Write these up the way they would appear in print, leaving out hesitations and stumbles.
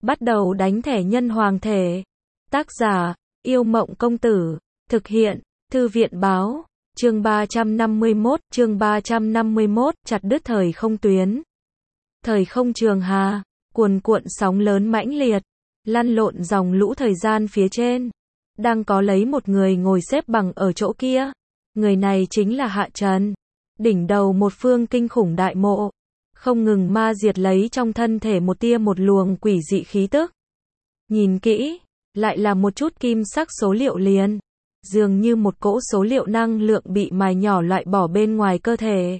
Bắt đầu đánh thẻ nhân hoàng thể. Tác giả, Yêu Mộng Công Tử. Thực hiện, Thư viện Báo. Chương 351, chặt đứt thời không tuyến. Thời không trường hà, cuồn cuộn sóng lớn mãnh liệt, lăn lộn dòng lũ thời gian phía trên. Đang có lấy một người ngồi xếp bằng ở chỗ kia. Người này chính là Hạ Trần. Đỉnh đầu một phương kinh khủng đại mộ. Không ngừng ma diệt lấy trong thân thể một tia một luồng quỷ dị khí tức. Nhìn kỹ, lại là một chút kim sắc số liệu liền. Dường như một cỗ số liệu năng lượng bị mài nhỏ loại bỏ bên ngoài cơ thể.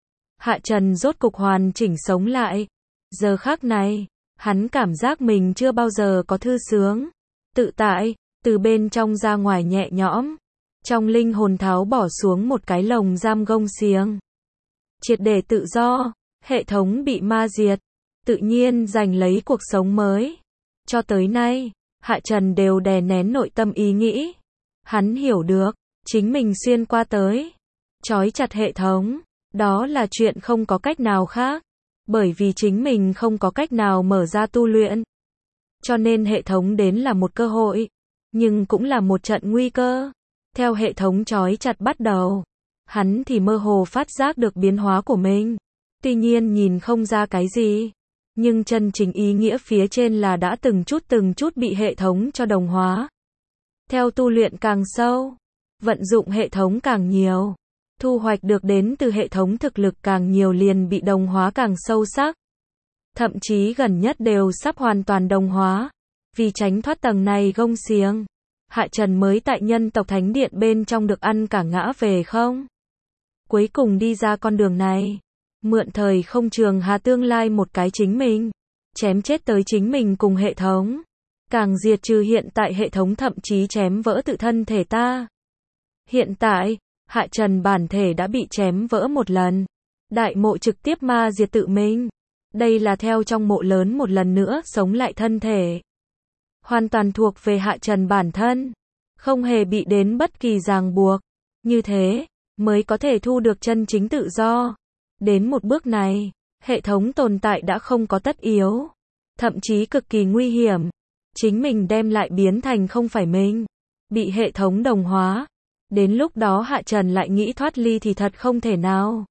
Hạ Trần rốt cục hoàn chỉnh sống lại. Giờ khắc này, hắn cảm giác mình chưa bao giờ có thư sướng, tự tại, từ bên trong ra ngoài nhẹ nhõm. Trong linh hồn tháo bỏ xuống một cái lồng giam gông xiềng. Triệt để tự do, hệ thống bị ma diệt, tự nhiên giành lấy cuộc sống mới. Cho tới nay, Hạ Trần đều đè nén nội tâm ý nghĩ. Hắn hiểu được, chính mình xuyên qua tới, trói chặt hệ thống, đó là chuyện không có cách nào khác. Bởi vì chính mình không có cách nào mở ra tu luyện. Cho nên hệ thống đến là một cơ hội, nhưng cũng là một trận nguy cơ. Theo hệ thống trói chặt bắt đầu, hắn thì mơ hồ phát giác được biến hóa của mình. Tuy nhiên nhìn không ra cái gì, nhưng chân chính ý nghĩa phía trên là đã từng chút bị hệ thống cho đồng hóa. Theo tu luyện càng sâu, vận dụng hệ thống càng nhiều, thu hoạch được đến từ hệ thống thực lực càng nhiều liền bị đồng hóa càng sâu sắc. Thậm chí gần nhất đều sắp hoàn toàn đồng hóa. Vì tránh thoát tầng này gông xiềng, Hạ Trần mới tại nhân tộc thánh điện bên trong được ăn cả ngã về không. Cuối cùng đi ra con đường này, mượn thời không trường hà tương lai một cái chính mình, chém chết tới chính mình cùng hệ thống. Càng diệt trừ hiện tại hệ thống, thậm chí chém vỡ tự thân thể ta. Hiện tại, Hạ Trần bản thể đã bị chém vỡ một lần. Đại mộ trực tiếp ma diệt tự mình. Đây là theo trong mộ lớn một lần nữa sống lại thân thể. Hoàn toàn thuộc về Hạ Trần bản thân. Không hề bị đến bất kỳ ràng buộc. Như thế, mới có thể thu được chân chính tự do. Đến một bước này, hệ thống tồn tại đã không có tất yếu. Thậm chí cực kỳ nguy hiểm. Chính mình đem lại biến thành không phải mình. Bị hệ thống đồng hóa. Đến lúc đó Hạ Trần lại nghĩ thoát ly thì thật không thể nào.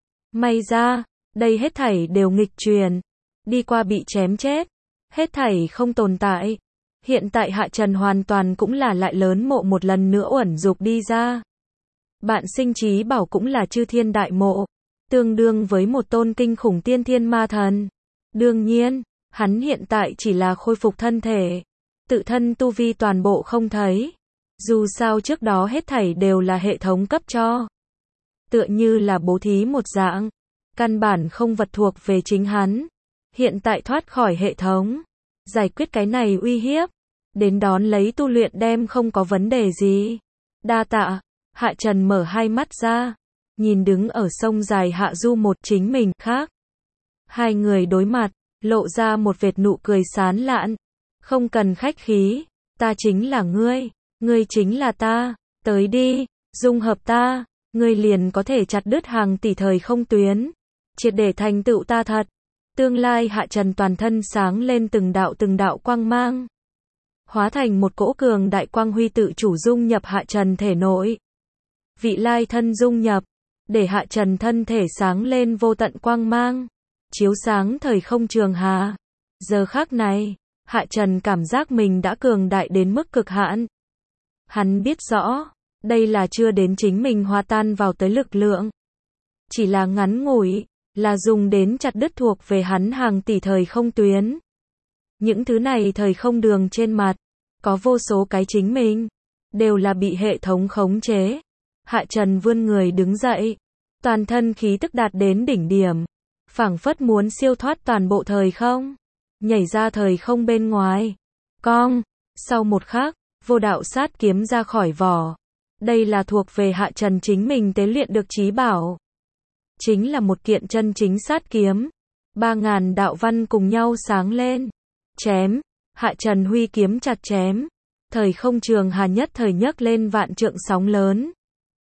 May ra, đây hết thảy đều nghịch truyền. Đi qua bị chém chết. Hết thảy không tồn tại. Hiện tại Hạ Trần hoàn toàn cũng là lại lớn mộ một lần nữa uẩn dục đi ra. Bạn sinh trí bảo cũng là chư thiên đại mộ. Tương đương với một tôn kinh khủng tiên thiên ma thần. Đương nhiên, hắn hiện tại chỉ là khôi phục thân thể. Tự thân tu vi toàn bộ không thấy. Dù sao trước đó hết thảy đều là hệ thống cấp cho. Tựa như là bố thí một dạng. Căn bản không vật thuộc về chính hắn. Hiện tại thoát khỏi hệ thống. Giải quyết cái này uy hiếp. Đến đón lấy tu luyện đem không có vấn đề gì. Đa tạ. Hạ Trần mở hai mắt ra. Nhìn đứng ở sông dài hạ du một chính mình khác. Hai người đối mặt. Lộ ra một vệt nụ cười sán lạn. Không cần khách khí. Ta chính là ngươi. Ngươi chính là ta. Tới đi. Dung hợp ta. Ngươi liền có thể chặt đứt hàng tỷ thời không tuyến. Triệt để thành tựu ta thật. Tương lai Hạ Trần toàn thân sáng lên từng đạo quang mang. Hóa thành một cỗ cường đại quang huy tự chủ dung nhập Hạ Trần thể nội. Vị lai thân dung nhập. Để Hạ Trần thân thể sáng lên vô tận quang mang. Chiếu sáng thời không trường hà. Giờ khắc này, Hạ Trần cảm giác mình đã cường đại đến mức cực hạn. Hắn biết rõ, đây là chưa đến chính mình hòa tan vào tới lực lượng. Chỉ là ngắn ngủi, là dùng đến chặt đứt thuộc về hắn hàng tỷ thời không tuyến. Những thứ này thời không đường trên mặt, có vô số cái chính mình, đều là bị hệ thống khống chế. Hạ Trần vươn người đứng dậy, toàn thân khí tức đạt đến đỉnh điểm. Phảng phất muốn siêu thoát toàn bộ thời không, nhảy ra thời không bên ngoài. Cong, sau một khắc, vô đạo sát kiếm ra khỏi vỏ. Đây là thuộc về Hạ Trần chính mình tế luyện được chí bảo. Chính là một kiện chân chính sát kiếm. 3000 đạo văn cùng nhau sáng lên. Chém, Hạ Trần huy kiếm chặt chém. Thời không trường hà nhất thời nhấc lên vạn trượng sóng lớn.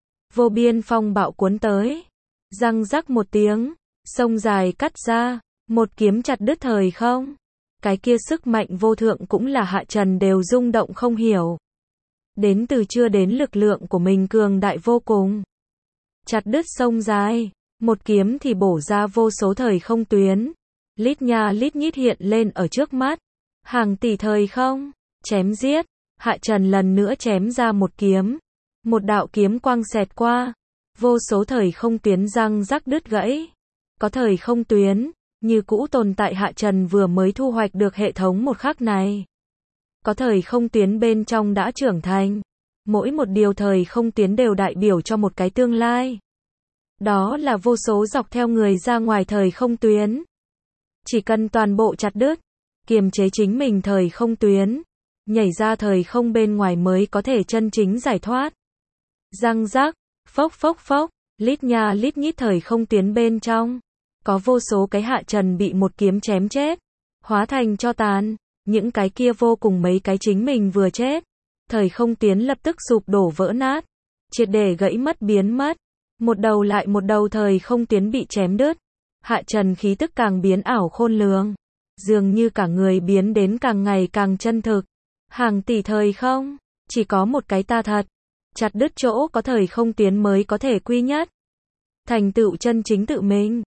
Vô biên phong bạo cuốn tới. Răng rắc một tiếng. Sông dài cắt ra, một kiếm chặt đứt thời không. Cái kia sức mạnh vô thượng cũng là Hạ Trần đều rung động không hiểu. Đến từ chưa đến lực lượng của mình cường đại vô cùng. Chặt đứt sông dài, một kiếm thì bổ ra vô số thời không tuyến. Lít nha lít nhít hiện lên ở trước mắt. Hàng tỷ thời không, chém giết. Hạ Trần lần nữa chém ra một kiếm. Một đạo kiếm quang xẹt qua. Vô số thời không tuyến răng rắc đứt gãy. Có thời không tuyến, như cũ tồn tại Hạ Trần vừa mới thu hoạch được hệ thống một khắc này. Có thời không tuyến bên trong đã trưởng thành. Mỗi một điều thời không tuyến đều đại biểu cho một cái tương lai. Đó là vô số dọc theo người ra ngoài thời không tuyến. Chỉ cần toàn bộ chặt đứt, kiềm chế chính mình thời không tuyến, nhảy ra thời không bên ngoài mới có thể chân chính giải thoát. Răng rắc, phốc phốc phốc, lít nha lít nhít thời không tuyến bên trong. Có vô số cái Hạ Trần bị một kiếm chém chết, hóa thành tro tàn, những cái kia vô cùng mấy cái chính mình vừa chết. Thời không tuyến lập tức sụp đổ vỡ nát, triệt để gãy mất biến mất. Một đầu lại một đầu thời không tuyến bị chém đứt. Hạ Trần khí tức càng biến ảo khôn lường, dường như cả người biến đến càng ngày càng chân thực. Hàng tỷ thời không, chỉ có một cái ta thật. Chặt đứt chỗ có thời không tuyến mới có thể quy nhất. Thành tựu chân chính tự mình.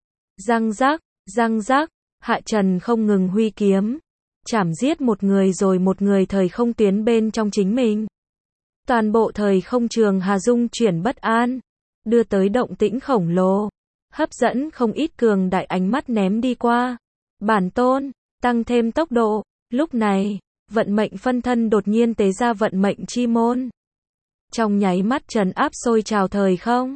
Răng rắc, Hạ Trần không ngừng huy kiếm. Chảm giết một người rồi một người thời không tuyến bên trong chính mình. Toàn bộ thời không trường hà dung chuyển bất an. Đưa tới động tĩnh khổng lồ. Hấp dẫn không ít cường đại ánh mắt ném đi qua. Bản tôn, tăng thêm tốc độ. Lúc này, vận mệnh phân thân đột nhiên tế ra vận mệnh chi môn. Trong nháy mắt trấn áp sôi trào thời không.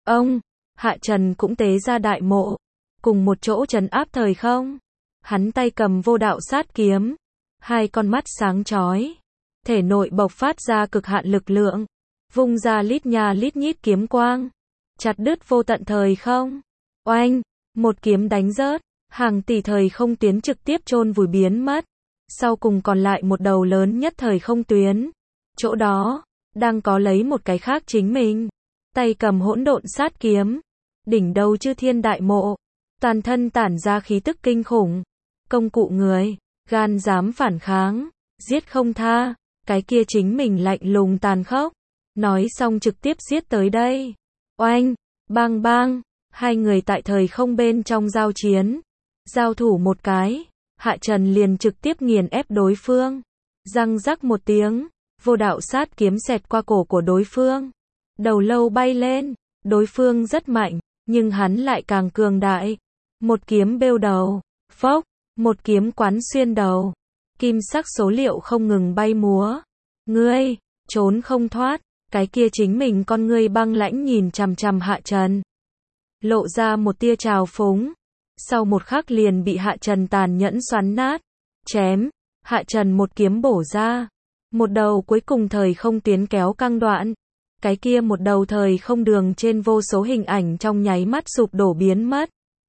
Hạ Trần cũng tế ra đại mộ. Cùng một chỗ trấn áp thời không. Hắn tay cầm vô đạo sát kiếm. Hai con mắt sáng chói. Thể nội bộc phát ra cực hạn lực lượng. Vung ra lít nha lít nhít kiếm quang. Chặt đứt vô tận thời không. Oanh, một kiếm đánh rớt. Hàng tỷ thời không tuyến trực tiếp chôn vùi biến mất. Sau cùng còn lại một đầu lớn nhất thời không tuyến. Chỗ đó, đang có lấy một cái khác chính mình. Tay cầm hỗn độn sát kiếm. Đỉnh đầu chư thiên đại mộ. Toàn thân tản ra khí tức kinh khủng. Công cụ người, gan dám phản kháng, giết không tha. Cái kia chính mình lạnh lùng tàn khốc. Nói xong trực tiếp giết tới đây. Oanh, bang bang. Hai người tại thời không bên trong giao chiến. Giao thủ một cái. Hạ Trần liền trực tiếp nghiền ép đối phương. Răng rắc một tiếng. Vô đạo sát kiếm xẹt qua cổ của đối phương. Đầu lâu bay lên. Đối phương rất mạnh, nhưng hắn lại càng cường đại. Một kiếm bêu đầu. Phốc. Một kiếm quán xuyên đầu. Kim sắc số liệu không ngừng bay múa. Ngươi, trốn không thoát. Cái kia chính mình con ngươi băng lãnh nhìn chằm chằm Hạ Trần. Lộ ra một tia trào phúng. Sau một khắc liền bị Hạ Trần tàn nhẫn xoắn nát. Chém. Hạ Trần một kiếm bổ ra. Một đầu cuối cùng thời không tuyến kéo căng đoạn. Cái kia một đầu thời không đường trên vô số hình ảnh trong nháy mắt sụp đổ biến mất.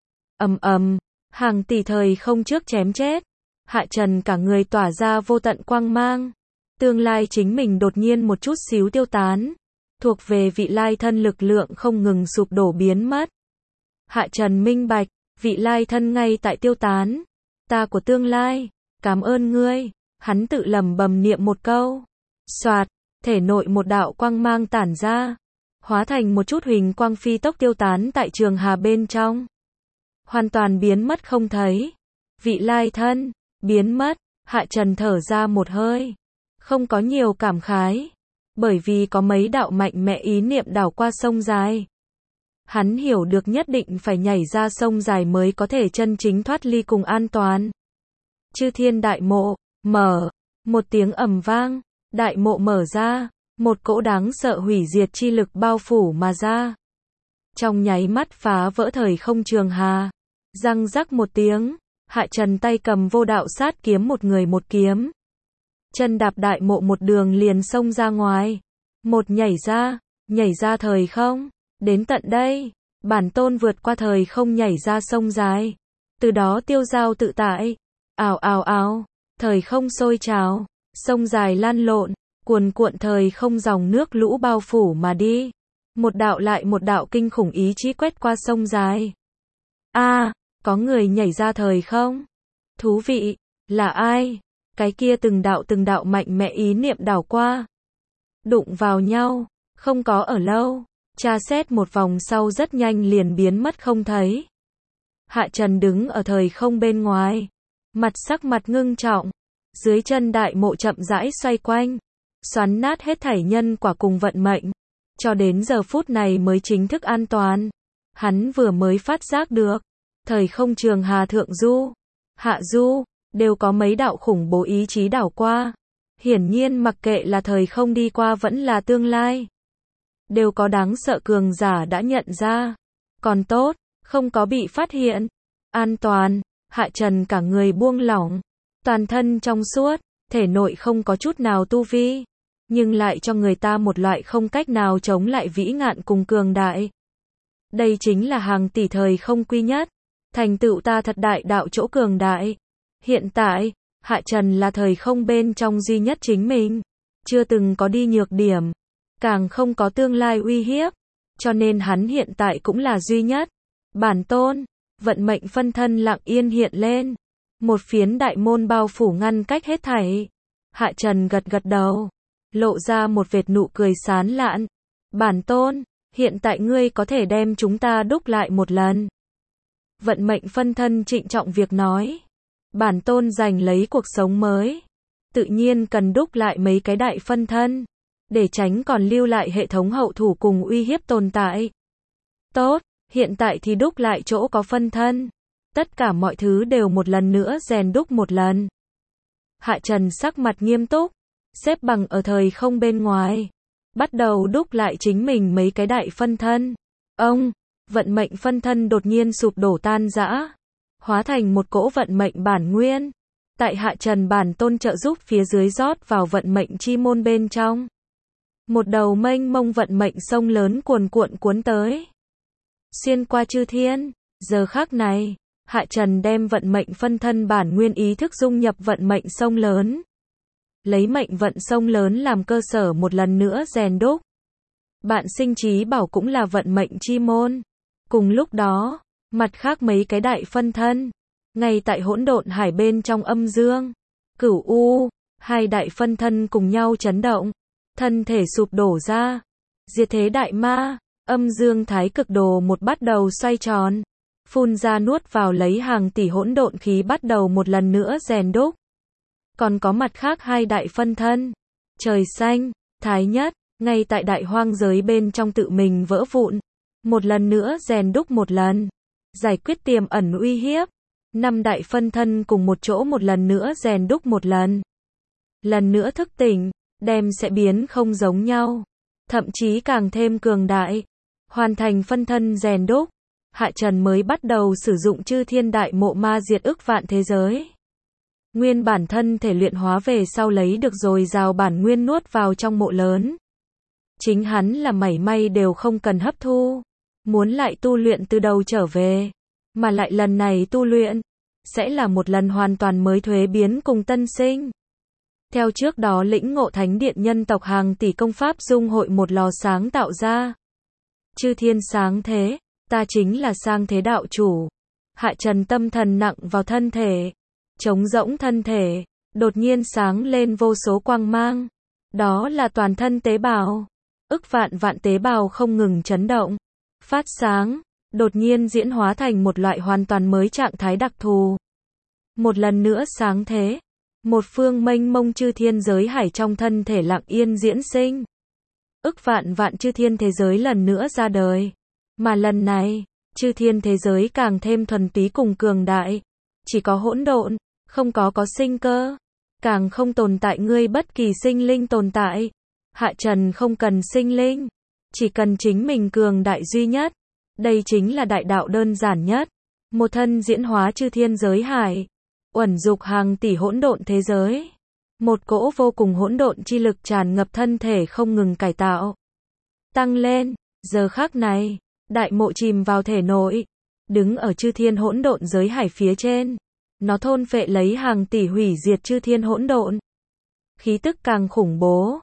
Ầm, hàng tỷ thời không trước chém chết. Hạ Trần cả người tỏa ra vô tận quang mang. Tương lai chính mình đột nhiên một chút xíu tiêu tán. Thuộc về vị lai thân lực lượng không ngừng sụp đổ biến mất. Hạ Trần minh bạch, vị lai thân ngay tại tiêu tán. Ta của tương lai, cảm ơn ngươi. Hắn tự lẩm bẩm niệm một câu. Soạt, thể nội một đạo quang mang tản ra. Hóa thành một chút huỳnh quang phi tốc tiêu tán tại trường hà bên trong. Hoàn toàn biến mất không thấy. Vị lai thân, biến mất. Hạ Trần thở ra một hơi. Không có nhiều cảm khái. Bởi vì có mấy đạo mạnh mẽ ý niệm đảo qua sông dài. Hắn hiểu được nhất định phải nhảy ra sông dài mới có thể chân chính thoát ly cùng an toàn. Chư thiên đại mộ, mở. Một tiếng ầm vang. Đại mộ mở ra. Một cỗ đáng sợ hủy diệt chi lực bao phủ mà ra. Trong nháy mắt phá vỡ thời không trường hà. Răng rắc một tiếng. Hạ Trần tay cầm vô đạo sát kiếm một người một kiếm. Chân đạp đại mộ một đường liền xông ra ngoài. Một nhảy ra thời không. Đến tận đây, bản tôn vượt qua thời không nhảy ra sông dài. Từ đó tiêu dao tự tại. Ào, thời không sôi trào. Sông dài lan lộn, cuồn cuộn thời không dòng nước lũ bao phủ mà đi. Một đạo lại một đạo kinh khủng ý chí quét qua sông dài. Có người nhảy ra thời không. Thú vị, Là ai? Cái kia từng đạo mạnh mẽ ý niệm đảo qua. Đụng vào nhau, không có ở lâu. Tra xét một vòng sau rất nhanh liền biến mất không thấy. Hạ Trần đứng ở thời không bên ngoài. Sắc mặt ngưng trọng. Dưới chân đại mộ chậm rãi xoay quanh. Xoắn nát hết thảy nhân quả cùng vận mệnh. Cho đến giờ phút này mới chính thức an toàn. Hắn vừa mới phát giác được. Thời không trường Hà Thượng Du, Hạ Du, đều có mấy đạo khủng bố ý chí đảo qua. Hiển nhiên mặc kệ là thời không đi qua vẫn là tương lai. Đều có đáng sợ cường giả đã nhận ra. Còn tốt, không có bị phát hiện. An toàn, Hạ Trần cả người buông lỏng. Toàn thân trong suốt, thể nội không có chút nào tu vi. Nhưng lại cho người ta một loại không cách nào chống lại vĩ ngạn cùng cường đại. Đây chính là hàng tỷ thời không quy nhất. Thành tựu ta thật đại đạo chỗ cường đại. Hiện tại, Hạ Trần là thời không bên trong duy nhất chính mình. Chưa từng có đi nhược điểm. Càng không có tương lai uy hiếp. Cho nên hắn hiện tại cũng là duy nhất. Bản tôn, vận mệnh phân thân lặng yên hiện lên. Một phiến đại môn bao phủ ngăn cách hết thảy. Hạ Trần gật gật đầu. Lộ ra một vệt nụ cười sán lạn. Bản tôn, hiện tại ngươi có thể đem chúng ta đúc lại một lần. Vận mệnh phân thân trịnh trọng việc nói. Bản tôn giành lấy cuộc sống mới. Tự nhiên cần đúc lại mấy cái đại phân thân. Để tránh còn lưu lại hệ thống hậu thủ cùng uy hiếp tồn tại. Tốt, hiện tại thì đúc lại chỗ có phân thân. Tất cả mọi thứ đều một lần nữa rèn đúc một lần. Hạ Trần sắc mặt nghiêm túc. Xếp bằng ở thời không bên ngoài. Bắt đầu đúc lại chính mình mấy cái đại phân thân. Vận mệnh phân thân đột nhiên sụp đổ tan rã. Hóa thành một cỗ vận mệnh bản nguyên. Tại Hạ Trần bản tôn trợ giúp phía dưới rót vào vận mệnh chi môn bên trong. Một đầu mênh mông vận mệnh sông lớn cuồn cuộn cuốn tới. Xuyên qua chư thiên. Giờ khắc này, Hạ Trần đem vận mệnh phân thân bản nguyên ý thức dung nhập vận mệnh sông lớn. Lấy mệnh vận sông lớn làm cơ sở một lần nữa rèn đúc. Bạn sinh trí bảo cũng là vận mệnh chi môn. Cùng lúc đó, mặt khác mấy cái đại phân thân, ngay tại hỗn độn hải bên trong âm dương, Cửu U, hai đại phân thân cùng nhau chấn động, thân thể sụp đổ ra. Diệt thế đại ma, âm dương thái cực đồ một bắt đầu xoay tròn, phun ra nuốt vào lấy hàng tỷ hỗn độn khí bắt đầu một lần nữa rèn đúc. Còn có mặt khác hai đại phân thân, trời xanh, thái nhất, ngay tại đại hoang giới bên trong tự mình vỡ vụn, một lần nữa rèn đúc một lần, giải quyết tiềm ẩn uy hiếp. Năm đại phân thân cùng một chỗ một lần nữa rèn đúc một lần. Lần nữa thức tỉnh, đem sẽ biến không giống nhau, thậm chí càng thêm cường đại. Hoàn thành phân thân rèn đúc, Hạ Trần mới bắt đầu sử dụng chư thiên đại mộ ma diệt ức vạn thế giới. Nguyên bản thân thể luyện hóa về sau lấy được dồi dào bản nguyên nuốt vào trong mộ lớn. Chính hắn là mảy may đều không cần hấp thu. Muốn lại tu luyện từ đầu trở về. Mà lại lần này tu luyện, sẽ là một lần hoàn toàn mới thuế biến cùng tân sinh. Theo trước đó lĩnh ngộ thánh điện nhân tộc hàng tỷ công pháp dung hội một lò sáng tạo ra. Chư thiên sáng thế, ta chính là sang thế đạo chủ. Hạ Trần tâm thần nặng vào thân thể. Trống rỗng thân thể, đột nhiên sáng lên vô số quang mang. Đó là toàn thân tế bào. Ức vạn tế bào không ngừng chấn động, phát sáng, đột nhiên diễn hóa thành một loại hoàn toàn mới trạng thái đặc thù. Một lần nữa sáng thế, một phương mênh mông chư thiên giới hải trong thân thể lặng yên diễn sinh. Ức vạn chư thiên thế giới lần nữa ra đời. Mà lần này, chư thiên thế giới càng thêm thuần túy cùng cường đại. Chỉ có hỗn độn, không có sinh cơ. Càng không tồn tại ngươi bất kỳ sinh linh tồn tại. Hạ Trần không cần sinh linh. Chỉ cần chính mình cường đại duy nhất. Đây chính là đại đạo đơn giản nhất. Một thân diễn hóa chư thiên giới hải. Uẩn dục hàng tỷ hỗn độn thế giới. Một cỗ vô cùng hỗn độn chi lực tràn ngập thân thể không ngừng cải tạo. Tăng lên, giờ khắc này, đại mộ chìm vào thể nội. Đứng ở chư thiên hỗn độn giới hải phía trên. Nó thôn phệ lấy hàng tỷ hủy diệt chư thiên hỗn độn. Khí tức càng khủng bố.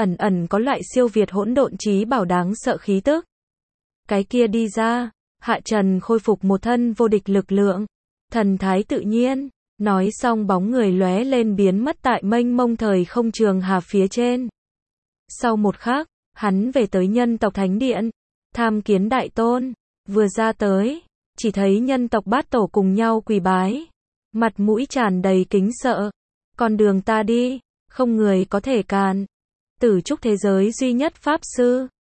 Ẩn có loại siêu việt hỗn độn trí bảo đáng sợ khí tức. Cái kia đi ra, Hạ Trần khôi phục một thân vô địch lực lượng. Thần thái tự nhiên, Nói xong bóng người lóe lên biến mất tại mênh mông thời không trường hà phía trên. Sau một khắc, hắn về tới nhân tộc thánh điện, tham kiến đại tôn. Vừa ra tới, chỉ thấy nhân tộc bát tổ cùng nhau quỳ bái, mặt mũi tràn đầy kính sợ. Con đường ta đi, không người có thể cản. Tử trúc thế giới duy nhất pháp sư,